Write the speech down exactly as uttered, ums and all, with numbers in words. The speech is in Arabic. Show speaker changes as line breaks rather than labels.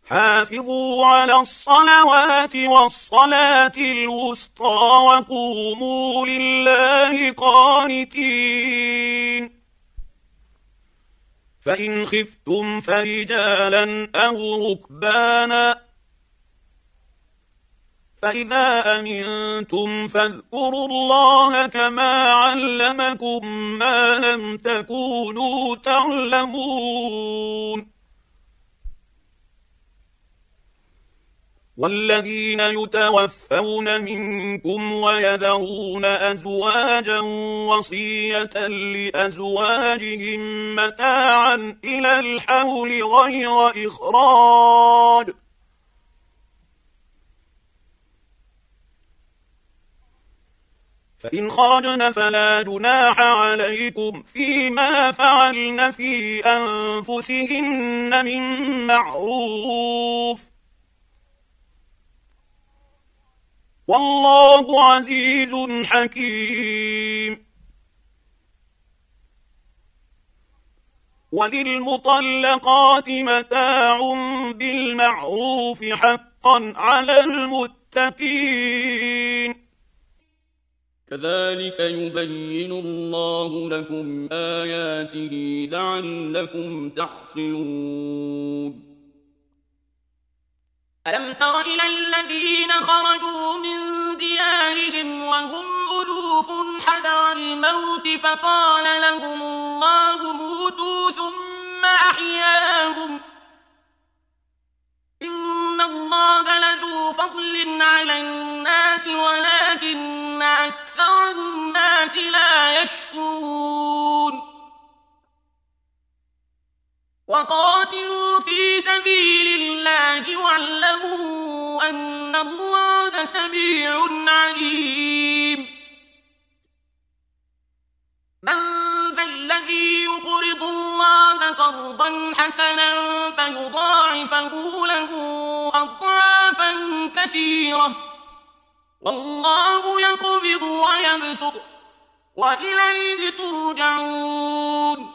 حافظوا على الصلوات والصلاة الوسطى وقوموا لله قانتين. فإن خفتم فرجالا أو ركبانا فإذا أمنتم فاذكروا الله كما علمكم ما لم تكونوا تعلمون. والذين يتوفون منكم ويذرون أزواجا وصية لأزواجهم متاعا إلى الحول غير إخراج فإن خرجن فلا جناح عليكم فيما فعلن في أنفسهن من معروف والله عزيز حكيم. وللمطلقات متاع بالمعروف حقا على المتقين.
كذلك يبين الله لكم آياته لعلكم تعقلون.
ألم تر إلى الذين خرجوا من ديارهم وهم ألوف حذر الموت فقال لهم الله موتوا ثم أحياهم إن الله لذو فضل على الناس ولكن أكثر الناس لا يشكرون. وقاتلوا في سبيل الله واعلموا أن الله سميع عليم. من ذا الذي يقرض الله قرضا حسنا فيضاعفه له أضعافا كثيرة والله يقبض ويبسط وإليه ترجعون.